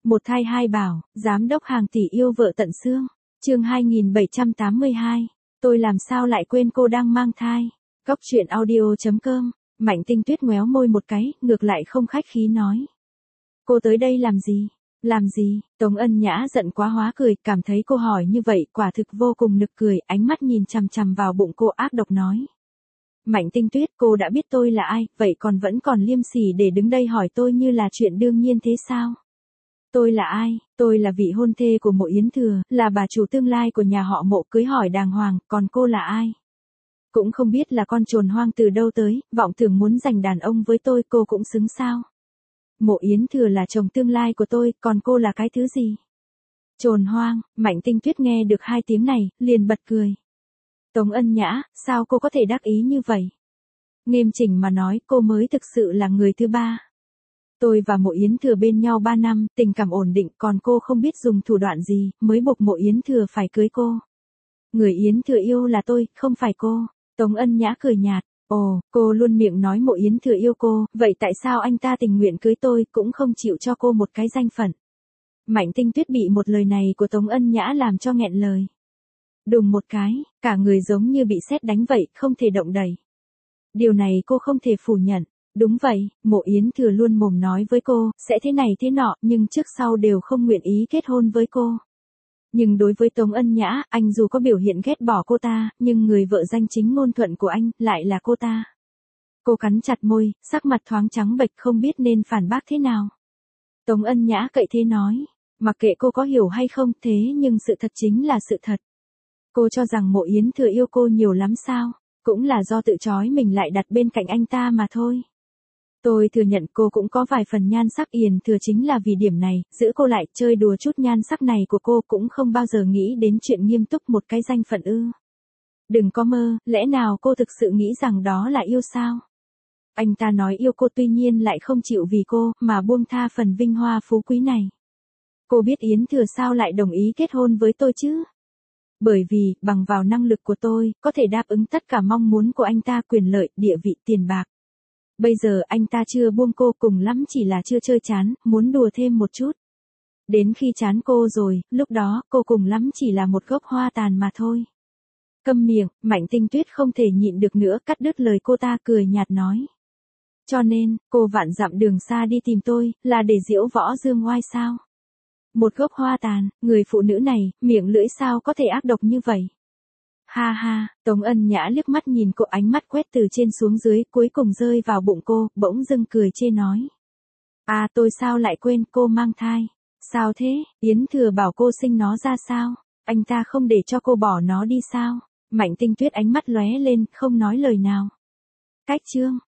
Một thai hai bảo, giám đốc hàng tỷ yêu vợ tận xương. Chương 2782. Tôi làm sao lại quên cô đang mang thai. Góc truyện audio.com. Mạnh Tinh Tuyết ngoéo môi một cái, ngược lại không khách khí nói. Cô tới đây làm gì? Làm gì? Tống Ân Nhã giận quá hóa cười, cảm thấy cô hỏi như vậy quả thực vô cùng nực cười, ánh mắt nhìn chằm chằm vào bụng cô ác độc nói. Mạnh Tinh Tuyết, cô đã biết tôi là ai, vậy vẫn còn liêm sỉ để đứng đây hỏi tôi như là chuyện đương nhiên thế sao? Tôi là ai? Tôi là vị hôn thê của Mộ Yến Thừa, là bà chủ tương lai của nhà họ Mộ, cưới hỏi đàng hoàng, còn cô là ai? Cũng không biết là con trồn hoang từ đâu tới, vọng tưởng muốn giành đàn ông với tôi, cô cũng xứng sao? Mộ Yến Thừa là chồng tương lai của tôi, còn cô là cái thứ gì? Trồn hoang. Mạnh Tinh Tuyết nghe được hai tiếng này, liền bật cười. Tống Ân Nhã, sao cô có thể đắc ý như vậy? Nghiêm chỉnh mà nói, cô mới thực sự là người thứ ba. Tôi và Mộ Yến Thừa bên nhau 3 năm, tình cảm ổn định, còn cô không biết dùng thủ đoạn gì, mới buộc Mộ Yến Thừa phải cưới cô. Người Yến Thừa yêu là tôi, không phải cô. Tống Ân Nhã cười nhạt. Ồ, cô luôn miệng nói Mộ Yến Thừa yêu cô, vậy tại sao anh ta tình nguyện cưới tôi, cũng không chịu cho cô một cái danh phận? Mạnh Tinh Tuyết bị một lời này của Tống Ân Nhã làm cho nghẹn lời. Đùng một cái, cả người giống như bị sét đánh vậy, không thể động đậy. Điều này cô không thể phủ nhận. Đúng vậy, Mộ Yến Thừa luôn mồm nói với cô, sẽ thế này thế nọ, nhưng trước sau đều không nguyện ý kết hôn với cô. Nhưng đối với Tống Ân Nhã, anh dù có biểu hiện ghét bỏ cô ta, nhưng người vợ danh chính ngôn thuận của anh, lại là cô ta. Cô cắn chặt môi, sắc mặt thoáng trắng bệch không biết nên phản bác thế nào. Tống Ân Nhã cậy thế nói, mặc kệ cô có hiểu hay không, thế nhưng sự thật chính là sự thật. Cô cho rằng Mộ Yến Thừa yêu cô nhiều lắm sao, cũng là do tự trói mình lại đặt bên cạnh anh ta mà thôi. Tôi thừa nhận cô cũng có vài phần nhan sắc, Yến Thừa chính là vì điểm này, giữ cô lại, chơi đùa chút nhan sắc này của cô, cũng không bao giờ nghĩ đến chuyện nghiêm túc một cái danh phận ư. Đừng có mơ, lẽ nào cô thực sự nghĩ rằng đó là yêu sao? Anh ta nói yêu cô tuy nhiên lại không chịu vì cô, mà buông tha phần vinh hoa phú quý này. Cô biết Yến Thừa sao lại đồng ý kết hôn với tôi chứ? Bởi vì, bằng vào năng lực của tôi, có thể đáp ứng tất cả mong muốn của anh ta, quyền lợi, địa vị, tiền bạc. Bây giờ anh ta chưa buông cô, cùng lắm chỉ là chưa chơi chán, muốn đùa thêm một chút. Đến khi chán cô rồi, lúc đó, cô cùng lắm chỉ là một gốc hoa tàn mà thôi. Câm miệng, Mạnh Tinh Tuyết không thể nhịn được nữa, cắt đứt lời cô ta, cười nhạt nói. Cho nên, cô vạn dặm đường xa đi tìm tôi, là để diễu võ dương oai sao? Một gốc hoa tàn, người phụ nữ này, miệng lưỡi sao có thể ác độc như vậy? Ha ha, Tống Ân Nhã liếc mắt nhìn cô, ánh mắt quét từ trên xuống dưới, cuối cùng rơi vào bụng cô, bỗng dưng cười chê nói. À, tôi sao lại quên, cô mang thai. Sao thế, Yến Thừa bảo cô sinh nó ra sao? Anh ta không để cho cô bỏ nó đi sao? Mạnh Tinh Tuyết ánh mắt lóe lên, không nói lời nào. Cách chương.